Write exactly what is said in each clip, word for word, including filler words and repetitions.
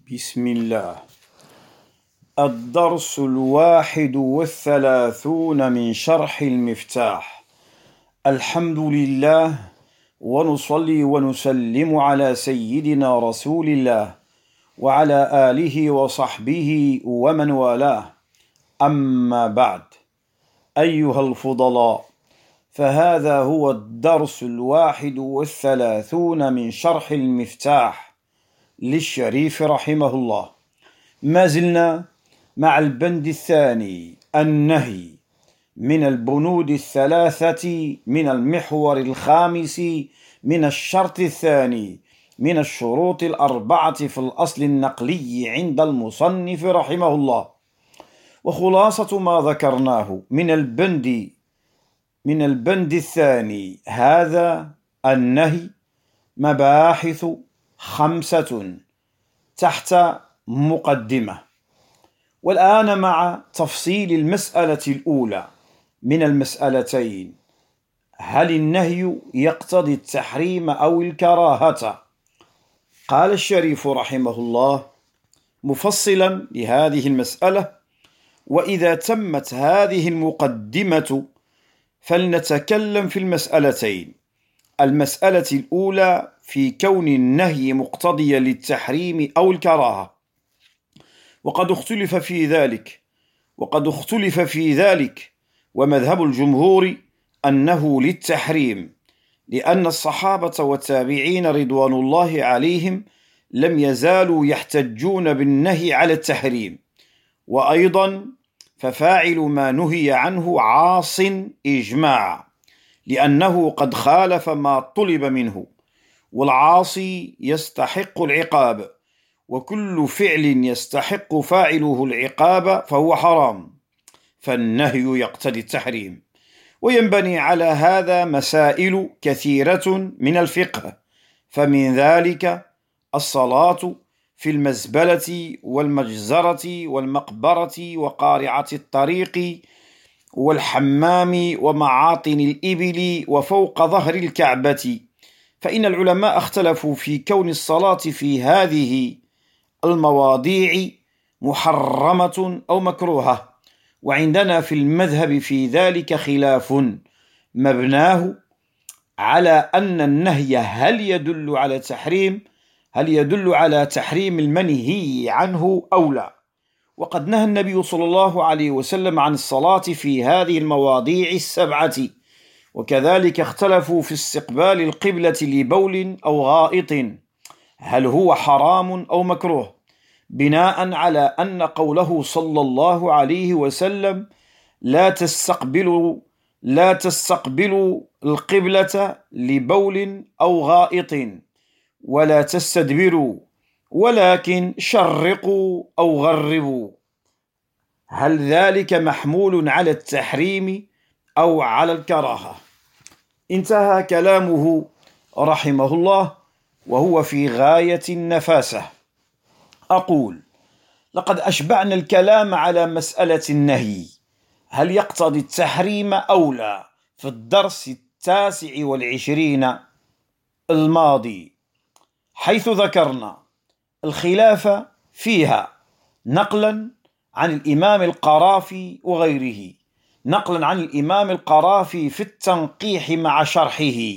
بسم الله. الدرس الواحد والثلاثون من شرح المفتاح. الحمد لله، ونصلي ونسلم على سيدنا رسول الله وعلى آله وصحبه ومن والاه. أما بعد، أيها الفضلاء، فهذا هو الدرس الواحد والثلاثون من شرح المفتاح للشريف رحمه الله. ما زلنا مع البند الثاني، النهي، من البنود الثلاثة من المحور الخامس من الشرط الثاني من الشروط الأربعة في الأصل النقلي عند المصنف رحمه الله. وخلاصة ما ذكرناه من البند من البند الثاني هذا النهي مباحث خمسة تحت مقدمة. والآن مع تفصيل المسألة الأولى من المسألتين: هل النهي يقتضي التحريم أو الكراهة؟ قال الشريف رحمه الله مفصلا لهذه المسألة: وإذا تمت هذه المقدمة فلنتكلم في المسألتين. المسألة الأولى في كون النهي مقتضيا للتحريم أو الكراهة، وقد اختلف في ذلك وقد اختلف في ذلك ومذهب الجمهور أنه للتحريم، لأن الصحابة والتابعين رضوان الله عليهم لم يزالوا يحتجون بالنهي على التحريم. وأيضا ففاعل ما نهي عنه عاص إجماعا، لأنه قد خالف ما طلب منه، والعاصي يستحق العقاب، وكل فعل يستحق فاعله العقاب فهو حرام، فالنهي يقتضي التحريم. وينبني على هذا مسائل كثيرة من الفقه، فمن ذلك الصلاة في المزبلة والمجزرة والمقبرة وقارعة الطريق والحمام ومعاطن الإبل وفوق ظهر الكعبة. فإن العلماء اختلفوا في كون الصلاة في هذه المواضيع محرمة أو مكروهة، وعندنا في المذهب في ذلك خلاف مبناه على أن النهي هل يدل على تحريم هل يدل على تحريم المنهي عنه أو لا. وقد نهى النبي صلى الله عليه وسلم عن الصلاة في هذه المواضيع السبعة. وكذلك اختلفوا في استقبال القبلة لبول أو غائط، هل هو حرام أو مكروه، بناء على أن قوله صلى الله عليه وسلم لا تستقبلوا لا تستقبلوا القبلة لبول أو غائط ولا تستدبروا، ولكن شرقوا أو غربوا. هل ذلك محمول على التحريم أو على الكراهة؟ انتهى كلامه رحمه الله وهو في غاية النفاسة. أقول: لقد أشبعنا الكلام على مسألة النهي هل يقتضي التحريم أو لا في الدرس التاسع والعشرين الماضي، حيث ذكرنا الخلاف فيها نقلا عن الإمام القرافي وغيره نقلا عن الإمام القرافي في التنقيح مع شرحه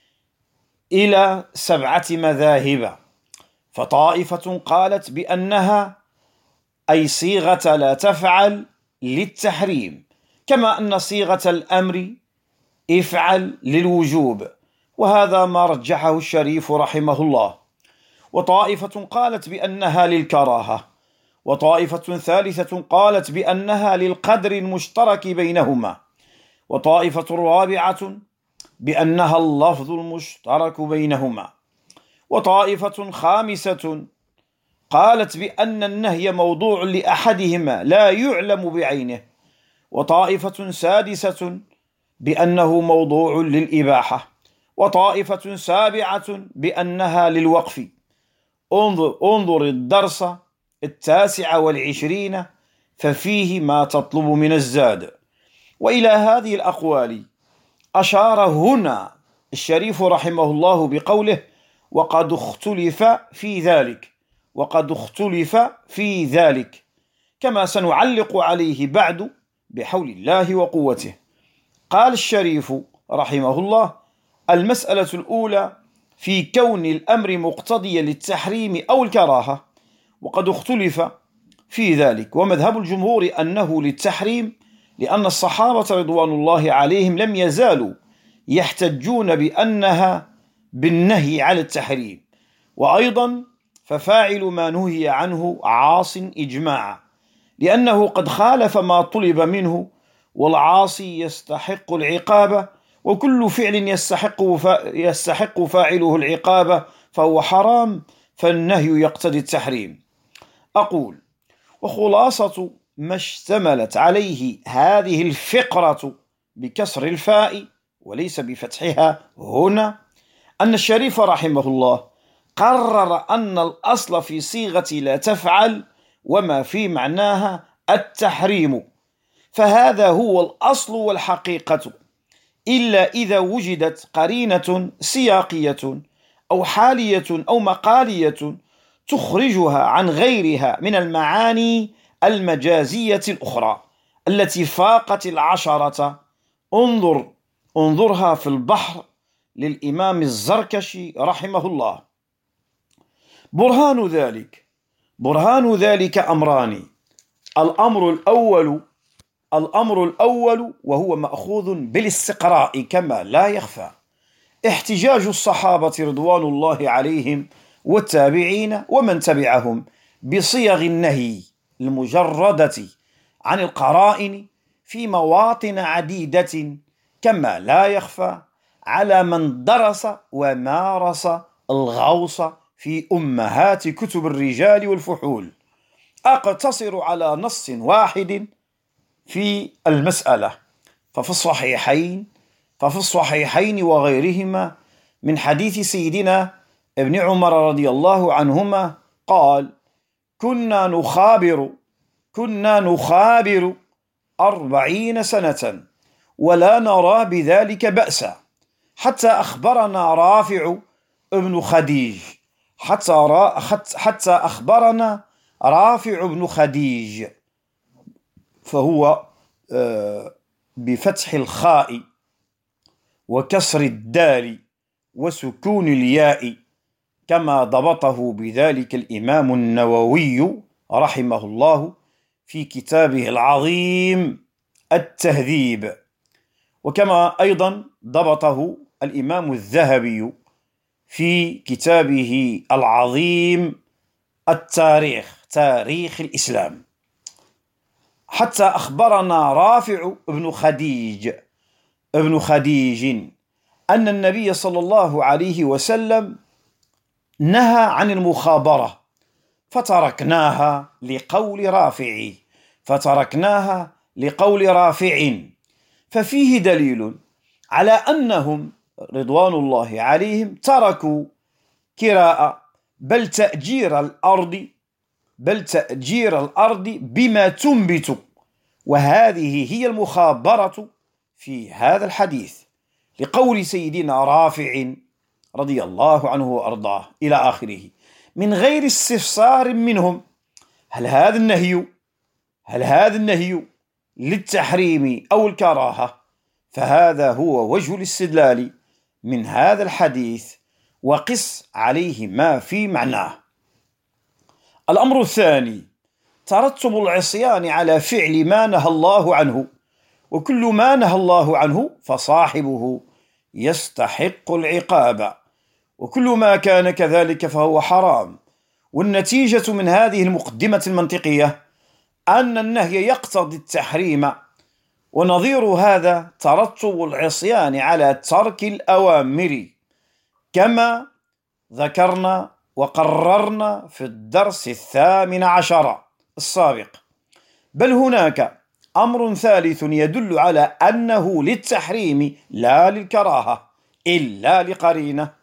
إلى سبعة مذاهب. فطائفة قالت بأنها أي صيغة لا تفعل للتحريم، كما أن صيغة الأمر افعل للوجوب، وهذا ما رجحه الشريف رحمه الله. وطائفة قالت بأنها للكراهة، وطائفة ثالثة قالت بأنها للقدر المشترك بينهما، وطائفة رابعة بأنها اللفظ المشترك بينهما، وطائفة خامسة قالت بأن النهي موضوع لأحدهما لا يعلم بعينه، وطائفة سادسة بأنه موضوع للإباحة، وطائفة سابعة بأنها للوقف. انظر, انظر الدرس التاسع والعشرين ففيه ما تطلب من الزاد. وإلى هذه الأقوال أشار هنا الشريف رحمه الله بقوله: وقد اختلف في ذلك. وقد اختلف في ذلك، كما سنعلق عليه بعد بحول الله وقوته. قال الشريف رحمه الله: المسألة الأولى في كون الأمر مقتضيا للتحريم أو الكراهة، وقد اختلف في ذلك، ومذهب الجمهور أنه للتحريم، لأن الصحابة رضوان الله عليهم لم يزالوا يحتجون بأنها بالنهي على التحريم. وأيضا ففاعل ما نهي عنه عاص إجماعا، لأنه قد خالف ما طلب منه، والعاصي يستحق العقاب، وكل فعل يستحق يستحق فاعله العقاب فهو حرام، فالنهي يقتضي التحريم. أقول: وخلاصة ما اشتملت عليه هذه الفقرة بكسر الفاء وليس بفتحها هنا، أن الشريف رحمه الله قرر أن الأصل في صيغة لا تفعل وما في معناها التحريم، فهذا هو الأصل والحقيقة، إلا إذا وجدت قرينة سياقية أو حالية أو مقالية تخرجها عن غيرها من المعاني المجازية الأخرى التي فاقت العشرة. انظر انظرها في البحر للإمام الزركشي رحمه الله. برهان ذلك برهان ذلك أمران: الأمر الأول الأمر الأول وهو مأخوذ بالاستقراء كما لا يخفى، احتجاج الصحابة رضوان الله عليهم والتابعين ومن تبعهم بصيغ النهي المجردة عن القرائن في مواطن عديدة، كما لا يخفى على من درس ومارس الغوص في أمهات كتب الرجال والفحول. أقتصر على نص واحد في المسألة، ففي الصحيحين ففي الصحيحين وغيرهما من حديث سيدنا ابن عمر رضي الله عنهما قال: كنا نخابر كنا نخابر أربعين سنة ولا نرى بذلك بأسا، حتى أخبرنا رافع ابن خديج حتى, را حتى أخبرنا رافع بن خديج، فهو بفتح الخاء وكسر الدال وسكون الياء، كما ضبطه بذلك الإمام النووي رحمه الله في كتابه العظيم التهذيب، وكما أيضا ضبطه الإمام الذهبي في كتابه العظيم التاريخ تاريخ الإسلام. حتى أخبرنا رافع ابن خديج ابن خديج أن النبي صلى الله عليه وسلم نهى عن المخابرة، فتركناها لقول رافع فتركناها لقول رافع ففيه دليل على أنهم رضوان الله عليهم تركوا كراء بل تأجير الأرض بل تأجير الأرض بما تنبت، وهذه هي المخابرة في هذا الحديث، لقول سيدنا رافع رضي الله عنه وأرضاه إلى آخره، من غير استفسار منهم: هل هذا النهي هل هذا النهي للتحريم أو الكراهة؟ فهذا هو وجه الاستدلال من هذا الحديث، وقس عليه ما في معناه. الأمر الثاني: ترتب العصيان على فعل ما نهى الله عنه، وكل ما نهى الله عنه فصاحبه يستحق العقاب، وكل ما كان كذلك فهو حرام. والنتيجة من هذه المقدمة المنطقية أن النهي يقتضي التحريم، ونظير هذا ترتب العصيان على ترك الأوامر، كما ذكرنا وقررنا في الدرس الثامن عشر السابق. بل هناك أمر ثالث يدل على أنه للتحريم لا للكراهة إلا لقرينة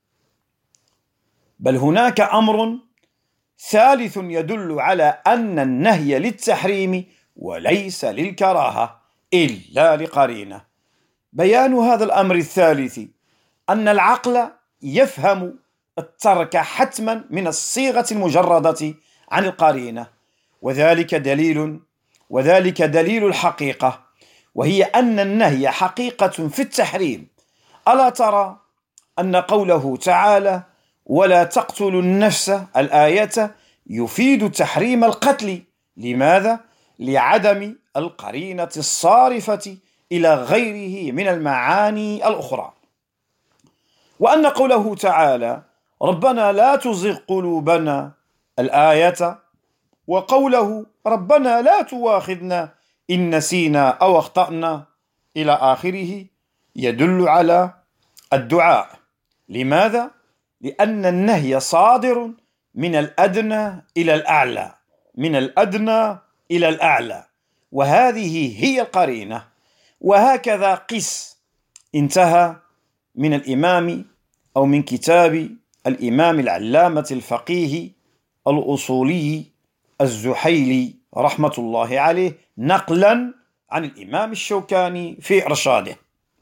بل هناك أمر ثالث يدل على أن النهي للتحريم وليس للكراهة إلا لقرينة. بيان هذا الأمر الثالث أن العقل يفهم الترك حتما من الصيغة المجردة عن القرينة، وذلك دليل وذلك دليل الحقيقة، وهي أن النهي حقيقة في التحريم. ألا ترى أن قوله تعالى ولا تقتلوا النفس الآية يفيد تحريم القتل؟ لماذا؟ لعدم القرينة الصارفة إلى غيره من المعاني الأخرى. وأن قوله تعالى ربنا لا تزغ قلوبنا الآية، وقوله ربنا لا تواخذنا إن نسينا أو أخطأنا إلى آخره يدل على الدعاء. لماذا؟ لأن النهي صادر من الأدنى إلى الأعلى، من الأدنى إلى الأعلى، وهذه هي القرينة. وهكذا قس. انتهى من الإمام أو من كتاب الإمام العلامة الفقيه الأصولي الزحيلي رحمة الله عليه نقلا عن الإمام الشوكاني في إرشاده.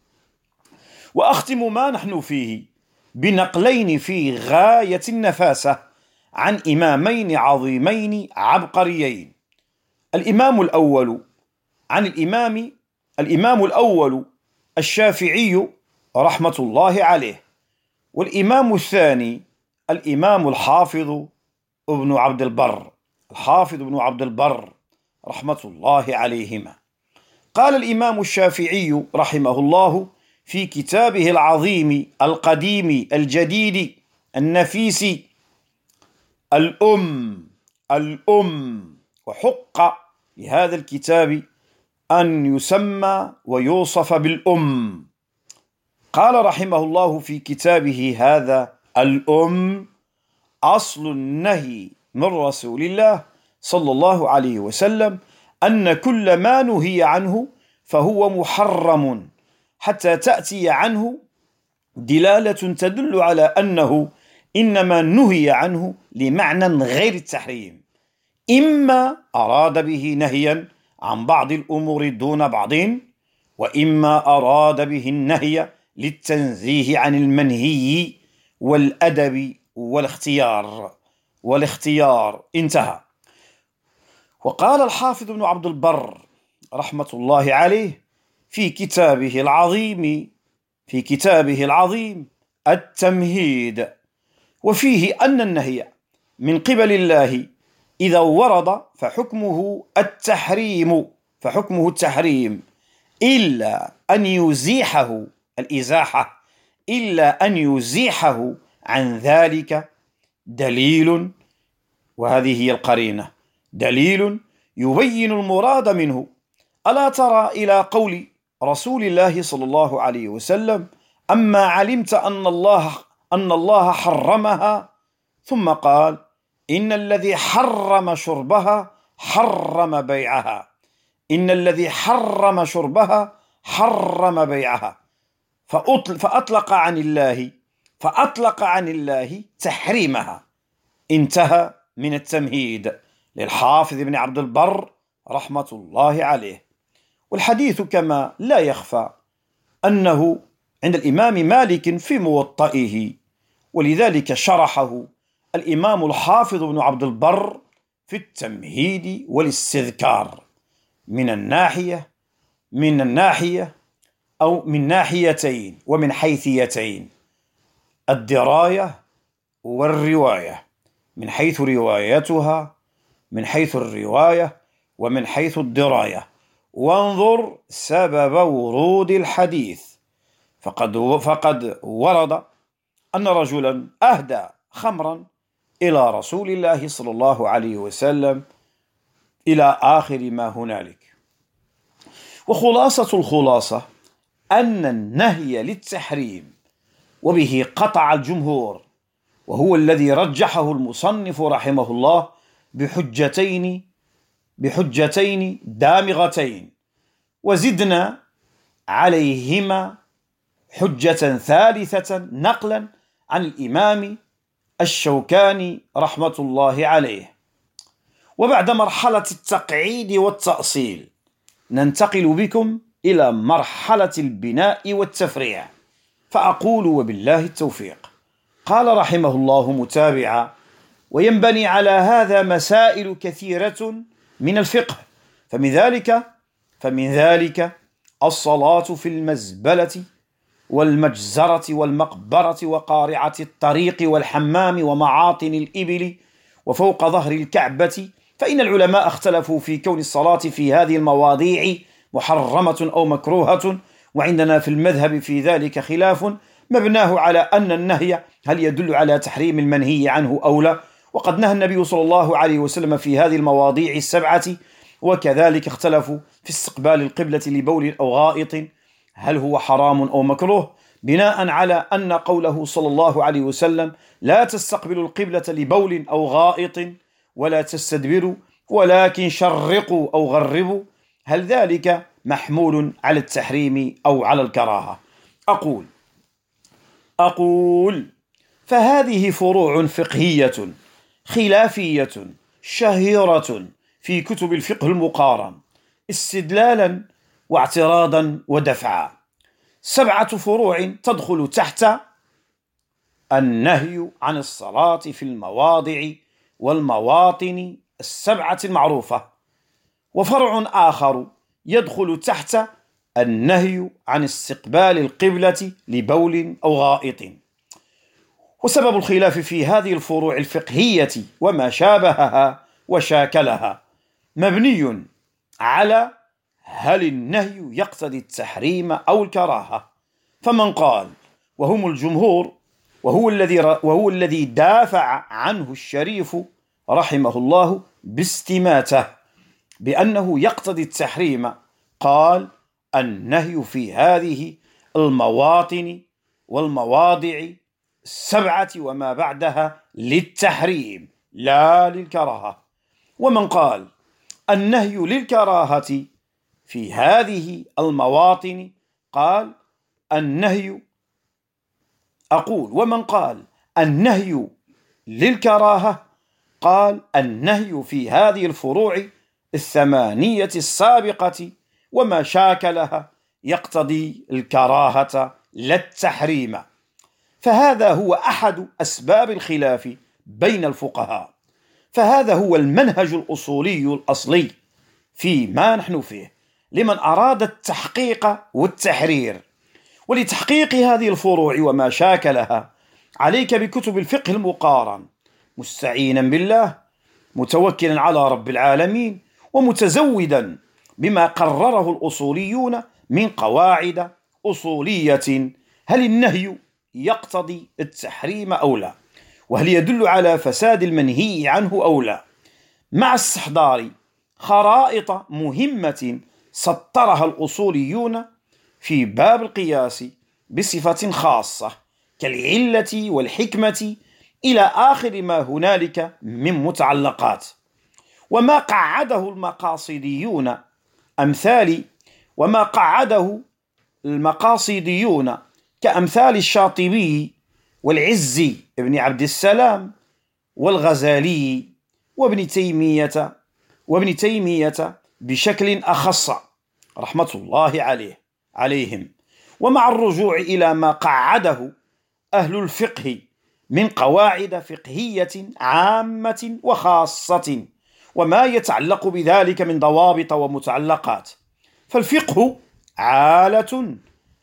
وأختم ما نحن فيه بنقلين في غاية النفاسة عن إمامين عظيمين عبقريين. الإمام الأول عن الإمام الإمام الأول الشافعي رحمة الله عليه، والإمام الثاني الإمام الحافظ ابن عبد البر الحافظ ابن عبد البر رحمة الله عليهما. قال الإمام الشافعي رحمه الله في كتابه العظيم القديم الجديد النفيس الأم الأم وحق لهذا الكتاب أن يسمى ويوصف بالأم. قال رحمه الله في كتابه هذا الأم أصل النهي من رسول الله صلى الله عليه وسلم أن كل ما نهي عنه فهو محرم حتى تأتي عنه دلالة تدل على أنه إنما نهي عنه لمعنى غير التحريم، إما أراد به نهيا عن بعض الأمور دون بعض، وإما أراد به النهي للتنزيه عن المنهي والأدب والاختيار والاختيار انتهى. وقال الحافظ ابن عبد البر رحمة الله عليه في كتابه العظيم في كتابه العظيم التمهيد، وفيه أن النهي من قبل الله إذا ورد فحكمه التحريم فحكمه التحريم إلا أن يزيحه الإزاحة إلا أن يزيحه عن ذلك دليل، وهذه هي القرينة، دليل يبين المراد منه. ألا ترى إلى قول رسول الله صلى الله عليه وسلم أما علمت أن الله أن الله حرمها، ثم قال إن الذي حرم شربها حرم بيعها إن الذي حرم شربها حرم بيعها فأطلق عن الله فأطلق عن الله تحريمها. انتهى من التمهيد للحافظ ابن عبد البر رحمة الله عليه. والحديث كما لا يخفى أنه عند الإمام مالك في موطئه، ولذلك شرحه الإمام الحافظ ابن عبد البر في التمهيد والاستذكار من الناحية من الناحية أو من ناحيتين ومن حيثيتين: الدراية والرواية، من حيث روايتها من حيث الرواية ومن حيث الدراية. وانظر سبب ورود الحديث، فقد فقد ورد أن رجلا أهدى خمرا إلى رسول الله صلى الله عليه وسلم إلى آخر ما هنالك. وخلاصة الخلاصة أن النهي للتحريم، وبه قطع الجمهور، وهو الذي رجحه المصنف رحمه الله بحجتين بحجتين دامغتين، وزدنا عليهما حجة ثالثة نقلا عن الإمام الشوكاني رحمة الله عليه. وبعد مرحلة التقعيد والتأصيل ننتقل بكم إلى مرحلة البناء والتفريع، فأقول وبالله التوفيق. قال رحمه الله متابعا: وينبني على هذا مسائل كثيرة من الفقه، فمن ذلك فمن ذلك الصلاة في المزبلة والمجزرة والمقبرة وقارعة الطريق والحمام ومعاطن الإبل وفوق ظهر الكعبة، فإن العلماء اختلفوا في كون الصلاة في هذه المواضيع محرمة أو مكروهة، وعندنا في المذهب في ذلك خلاف مبناه على أن النهي هل يدل على تحريم المنهي عنه أو لا، وقد نهى النبي صلى الله عليه وسلم في هذه المواضيع السبعة. وكذلك اختلفوا في استقبال القبلة لبول أو غائط هل هو حرام أو مكروه، بناء على أن قوله صلى الله عليه وسلم: لا تستقبلوا القبلة لبول أو غائط ولا تستدبروا ولكن شرقوا أو غربوا، هل ذلك محمول على التحريم أو على الكراهة؟ أقول أقول فهذه فروع فقهية خلافية شهيرة في كتب الفقه المقارن استدلالا واعتراضا ودفعا، سبعة فروع تدخل تحت النهي عن الصلاة في المواضع والمواطن السبعة المعروفة، وفرع آخر يدخل تحت النهي عن استقبال القبلة لبول أو غائط. وسبب الخلاف في هذه الفروع الفقهية وما شابهها وشاكلها مبني على هل النهي يقتضي التحريم أو الكراهة، فمن قال وهم الجمهور وهو الذي وهو الذي دافع عنه الشريف رحمه الله باستماته بأنه يقتضي التحريم، قال: النهي في هذه المواطن والمواضع السبعة وما بعدها للتحريم لا للكراهة. ومن قال النهي للكراهة في هذه المواطن قال النهي أقول ومن قال النهي للكراهة قال النهي في هذه الفروع الثمانية السابقة وما شاكلها يقتضي الكراهة لا التحريم. فهذا هو أحد أسباب الخلاف بين الفقهاء، فهذا هو المنهج الأصولي الأصلي فيما نحن فيه لمن أراد التحقيق والتحرير. ولتحقيق هذه الفروع وما شاكلها عليك بكتب الفقه المقارن، مستعينا بالله، متوكلا على رب العالمين، ومتزودا بما قرره الأصوليون من قواعد أصولية. هل النهي يقتضي التحريم أو لا؟ وهل يدل على فساد المنهي عنه أو لا؟ مع استحضار خرائط مهمة سطرها الأصوليون في باب القياس بصفة خاصة كالعلة والحكمة إلى آخر ما هنالك من متعلقات، وما قعده المقاصديون أمثال وما قعده المقاصديون كأمثال الشاطبي والعز بن عبد السلام والغزالي وابن تيمية وابن تيمية بشكل أخص رحمة الله عليه عليهم، ومع الرجوع إلى ما قعده أهل الفقه من قواعد فقهية عامة وخاصة وما يتعلق بذلك من ضوابط ومتعلقات. فالفقه عالة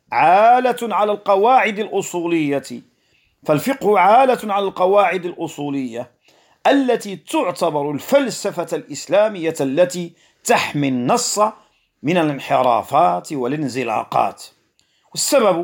عالة على القواعد الأصولية فالفقه عالة على القواعد الأصولية التي تعتبر الفلسفة الإسلامية التي تحمي النص من الانحرافات والانزلاقات. والسبب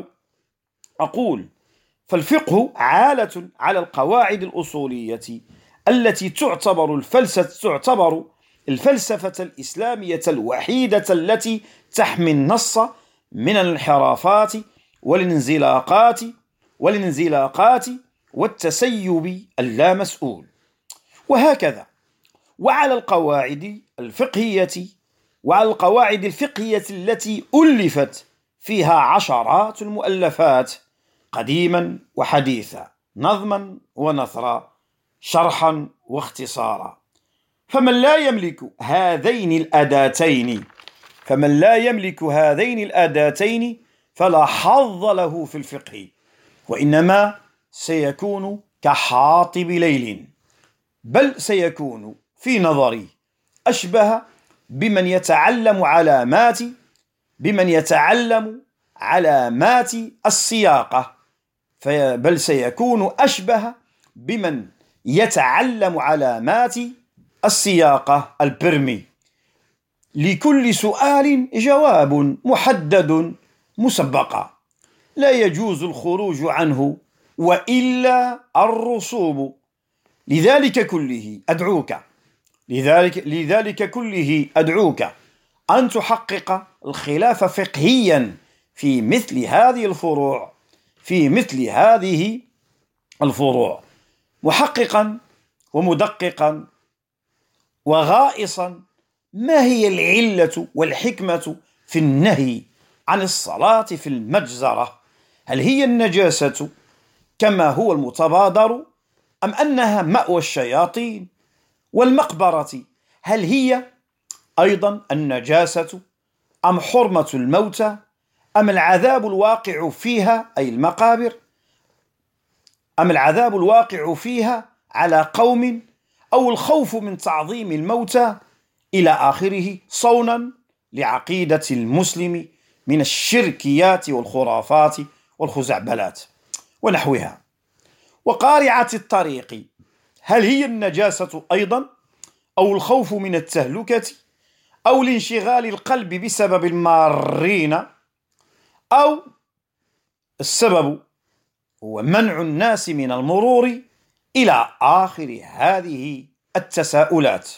أقول فالفقه عالة على القواعد الأصولية التي تعتبر الفلسفة تعتبر الفلسفة الإسلامية الوحيدة التي تحمي النص من الانحرافات والانزلاقات والانزلاقات والتسيب اللامسؤول. وهكذا وعلى القواعد الفقهية وعلى القواعد الفقهية التي ألفت فيها عشرات المؤلفات قديما وحديثا، نظما ونثرا، شرحا واختصارا. فمن لا يملك هذين الأداتين فمن لا يملك هذين الأداتين فلا حظ له في الفقه، وإنما سيكون كحاطب ليل، بل سيكون في نظري أشبه بمن يتعلم علامات بمن يتعلم علامات السياقة، بل سيكون أشبه بمن يتعلم علامات السياقة البرمي. لكل سؤال جواب محدد مسبقا، لا يجوز الخروج عنه وإلا الرسوب. لذلك كله أدعوك لذلك, لذلك كله أدعوك أن تحقق الخلاف فقهيا في مثل هذه الفروع في مثل هذه الفروع محققا ومدققا وغائصا ما هي العلة والحكمة في النهي عن الصلاة في المجزرة؟ هل هي النجاسة كما هو المتبادر، أم أنها مأوى الشياطين؟ والمقبرة هل هي أيضا النجاسة أم حرمة الموتى، أم العذاب الواقع فيها أي المقابر أم العذاب الواقع فيها على قوم، أو الخوف من تعظيم الموتى إلى آخره، صونا لعقيدة المسلم من الشركيات والخرافات والخزعبلات ونحوها. وقارعة الطريق هل هي النجاسة أيضا، أو الخوف من التهلكة، أو لانشغال القلب بسبب المارين، أو السبب هو منع الناس من المرور إلى آخر هذه التساؤلات.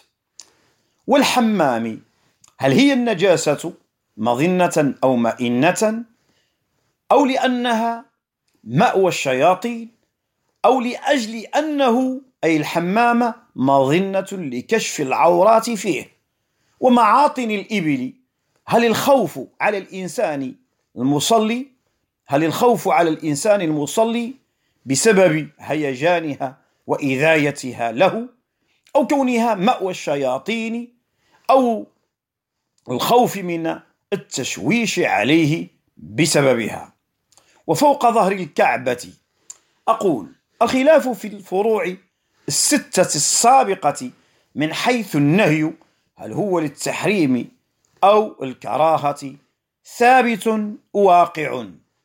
والحمام هل هي النجاسة مظنة أو مئنة، أو لأنها مأوى الشياطين، أو لأجل أنه أي الحمام مظنة لكشف العورات فيه. ومعاطن الإبل هل الخوف على الإنسان المصلي هل الخوف على الإنسان المصلي بسبب هيجانها وإذايتها له، أو كونها مأوى الشياطين، أو الخوف من التشويش عليه بسببها. وفوق ظهر الكعبة أقول الخلاف في الفروع الستة السابقة من حيث النهي هل هو للتحريم أو الكراهة ثابت واقع،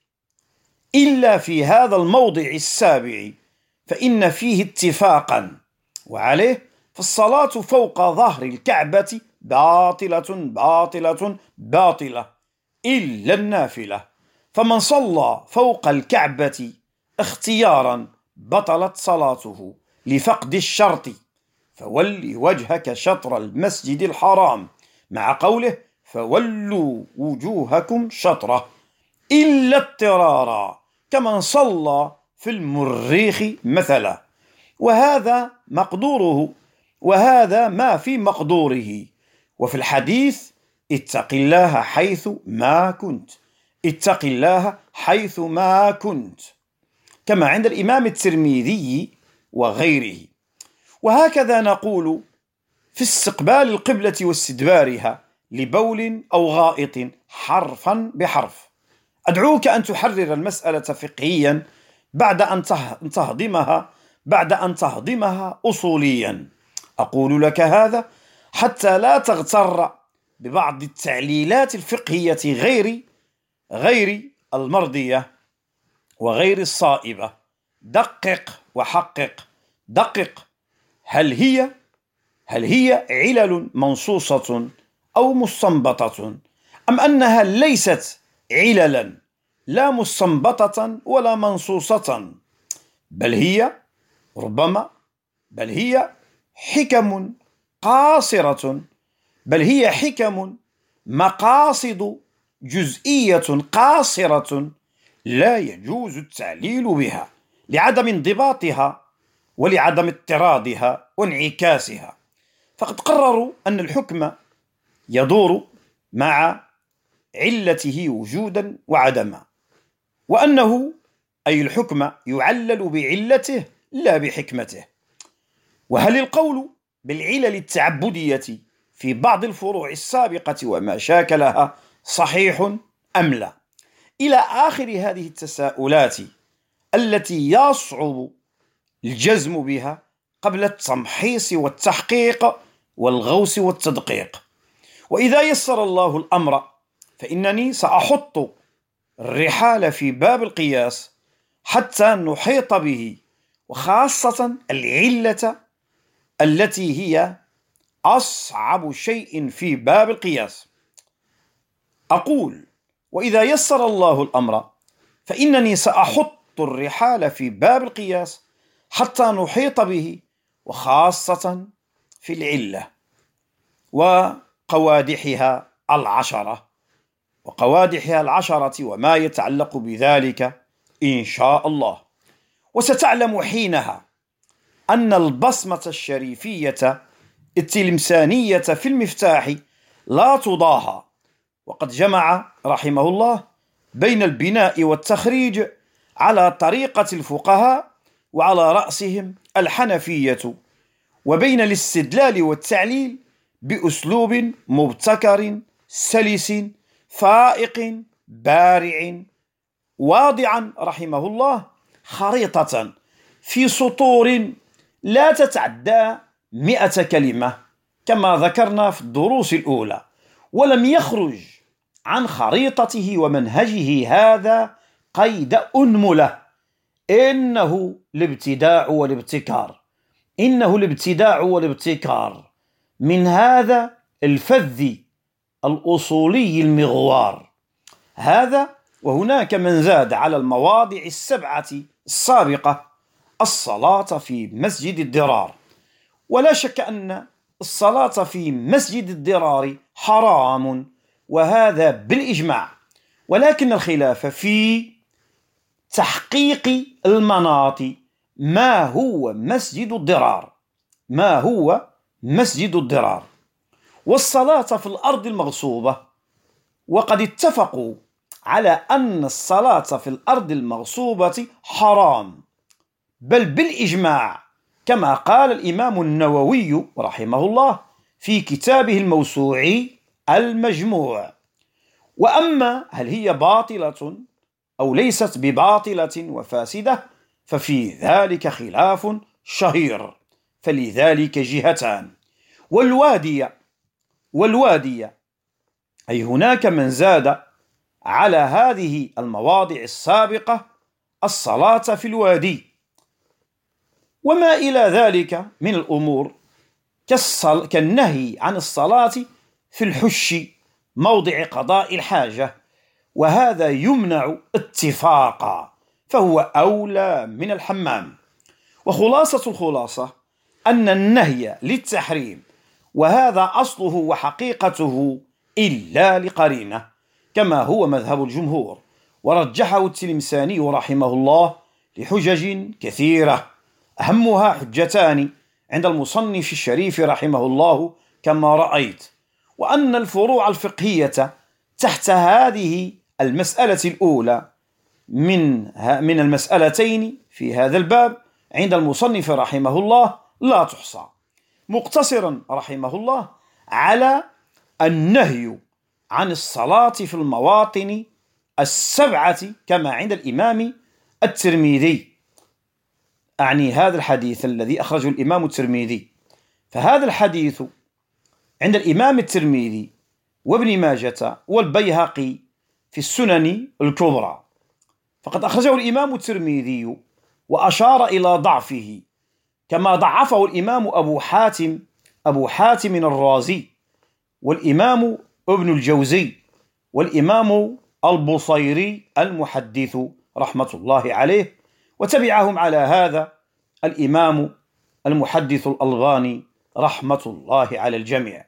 إلا في هذا الموضع السابع فإن فيه اتفاقا، وعليه فالصلاة فوق ظهر الكعبة باطلة باطلة باطلة إلا النافلة، فمن صلى فوق الكعبة اختيارا بطلت صلاته لفقد الشرط، فول وجهك شطر المسجد الحرام، مع قوله فولوا وجوهكم شطره، إلا اضطرارا كمن صلى في المريخ مثلا، وهذا مقدوره وهذا ما في مقدوره. وفي الحديث اتق الله حيث ما كنت اتق الله حيث ما كنت كما عند الإمام الترمذي وغيره. وهكذا نقول في استقبال القبلة واستدبارها لبول أو غائط حرفا بحرف. أدعوك أن تحرر المسألة فقهيا بعد أن تهضمها بعد أن تهضمها أصوليا. أقول لك هذا حتى لا تغتر ببعض التعليلات الفقهية غير غير المرضية وغير الصائبة. دقق وحقق. دقق، هل هي هل هي علل منصوصة أو مستنبطة، أم أنها ليست عللا لا مستنبطة ولا منصوصة، بل هي ربما بل هي حكم قاصرة بل هي حكم مقاصد جزئية قاصرة لا يجوز التعليل بها لعدم انضباطها ولعدم اضطرادها وانعكاسها. فقد قرروا أن الحكم يدور مع علته وجودا وعدما، وأنه أي الحكم يعلل بعلته لا بحكمته. وهل القول بالعلل التعبدية في بعض الفروع السابقة وما شاكلها صحيح أم لا؟ إلى آخر هذه التساؤلات التي يصعب الجزم بها قبل التمحيص والتحقيق والغوص والتدقيق. وإذا يسر الله الأمر فإنني سأحط الرحال في باب القياس حتى نحيط به، وخاصة العلة التي هي أصعب شيء في باب القياس. أقول: وإذا يسر الله الأمر فإنني سأحط الرحال في باب القياس حتى نحيط به، وخاصة في العلة وقوادحها العشرة وقوادحها العشرة وما يتعلق بذلك إن شاء الله. وستعلم حينها أن البصمة الشريفية التلمسانية في المفتاح لا تضاهى، وقد جمع رحمه الله بين البناء والتخريج على طريقة الفقهاء وعلى رأسهم الحنفية، وبين الاستدلال والتعليل بأسلوب مبتكر سلس فائق بارع، واضعا رحمه الله خريطة في سطور لا تتعدى مئة كلمة كما ذكرنا في الدروس الأولى، ولم يخرج عن خريطته ومنهجه هذا قيد أنملة. إنه الابتداع والابتكار، إنه الابتداع والابتكار من هذا الفذ الأصولي المغوار هذا. وهناك من زاد على المواضع السبعة السابقة الصلاة في مسجد الضرار، ولا شك أن الصلاة في مسجد الضرار حرام، وهذا بالإجماع، ولكن الخلاف في تحقيق المناط. ما هو مسجد الضرار؟ ما هو مسجد الضرار؟ والصلاة في الأرض المغصوبة، وقد اتفقوا على أن الصلاة في الأرض المغصوبة حرام، بل بالإجماع، كما قال الإمام النووي رحمه الله في كتابه الموسوعي المجموع. وأما هل هي باطلة أو ليست بباطلة وفاسدة ففي ذلك خلاف شهير، فلذلك جهتان. والوادية والوادية أي هناك من زاد على هذه المواضع السابقة الصلاة في الوادي وما إلى ذلك من الأمور، كالنهي عن الصلاة في الحش موضع قضاء الحاجة، وهذا يمنع اتفاقا، فهو أولى من الحمام. وخلاصة الخلاصة أن النهي للتحريم، وهذا أصله وحقيقته إلا لقرينة، كما هو مذهب الجمهور، ورجحه التلمساني رحمه الله لحجج كثيرة، أهمها حجتان عند المصنف الشريف رحمه الله كما رأيت، وأن الفروع الفقهية تحت هذه المسألة الأولى من من المسألتين في هذا الباب عند المصنف رحمه الله لا تحصى، مقتصرا رحمه الله على النهي عن الصلاة في المواطن السبعة كما عند الإمام الترمذي، أعني هذا الحديث الذي أخرجه الإمام الترمذي. فهذا الحديث عند الإمام الترمذي وابن ماجة والبيهقي في السنن الكبرى، فقد أخرجه الإمام الترمذي وأشار إلى ضعفه، كما ضعفه الإمام أبو حاتم أبو حاتم الرازي والإمام ابن الجوزي والإمام البصيري المحدث رحمة الله عليه، وتبعهم على هذا الإمام المحدث الألباني رحمة الله على الجميع.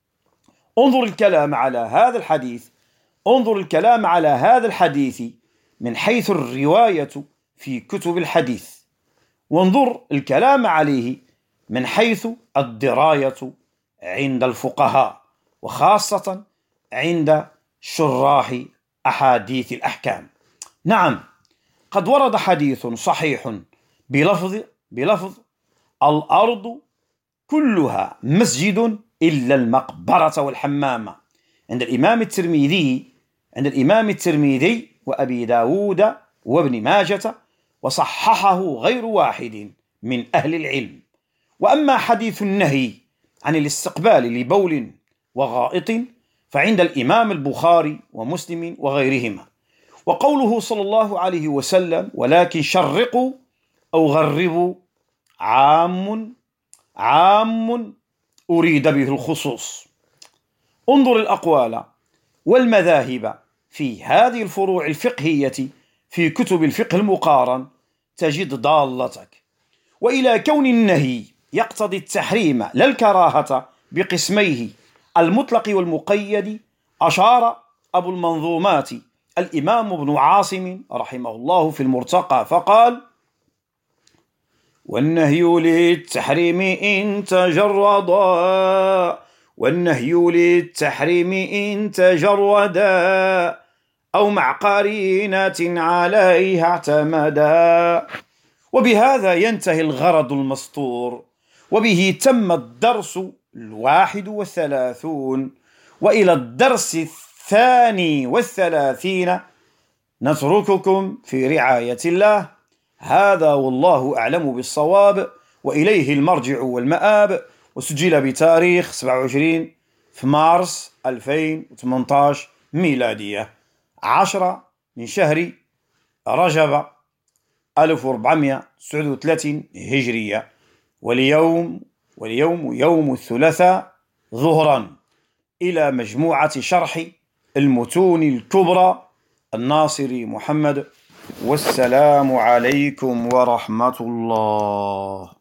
انظر الكلام على هذا الحديث انظر الكلام على هذا الحديث من حيث الرواية في كتب الحديث، وانظر الكلام عليه من حيث الدراية عند الفقهاء، وخاصة عند شراح أحاديث الأحكام. نعم، قد ورد حديث صحيح بلفظ بلفظ الأرض كلها مسجد إلا المقبرة والحمام عند الإمام الترمذي عند الإمام الترمذي وأبي داود وابن ماجة وصححه غير واحد من أهل العلم. وأما حديث النهي عن الاستقبال لبول وغائط فعند الإمام البخاري ومسلم وغيرهما. وقوله صلى الله عليه وسلم ولكن شرقوا أو غربوا عام عام أريد به الخصوص. انظر الأقوال والمذاهب في هذه الفروع الفقهية في كتب الفقه المقارن تجد ضالتك. وإلى كون النهي يقتضي التحريم لا الكراهة بقسميه المطلق والمقيد أشار أبو المنظومات الإمام ابن عاصم رحمه الله في المرتقى فقال: والنهي للتحريم إن تجردا والنهي للتحريم إن تجردا أو مع قرينة عليها اعتمدا. وبهذا ينتهي الغرض المسطور، وبه تم الدرس الواحد والثلاثون. وإلى الدرس الثاني والثلاثين نترككم في رعاية الله. هذا والله أعلم بالصواب، وإليه المرجع والمآب. وسجل بتاريخ سبعة وعشرين في مارس ألفين وثمانية عشر ميلادية، عشرة من شهر رجب ألف وأربعمائة وتسعة وثلاثين هجرية. واليوم واليوم يوم الثلاثاء ظهرا. إلى مجموعة شرح المتون الكبرى الناصري محمد. والسلام عليكم ورحمة الله.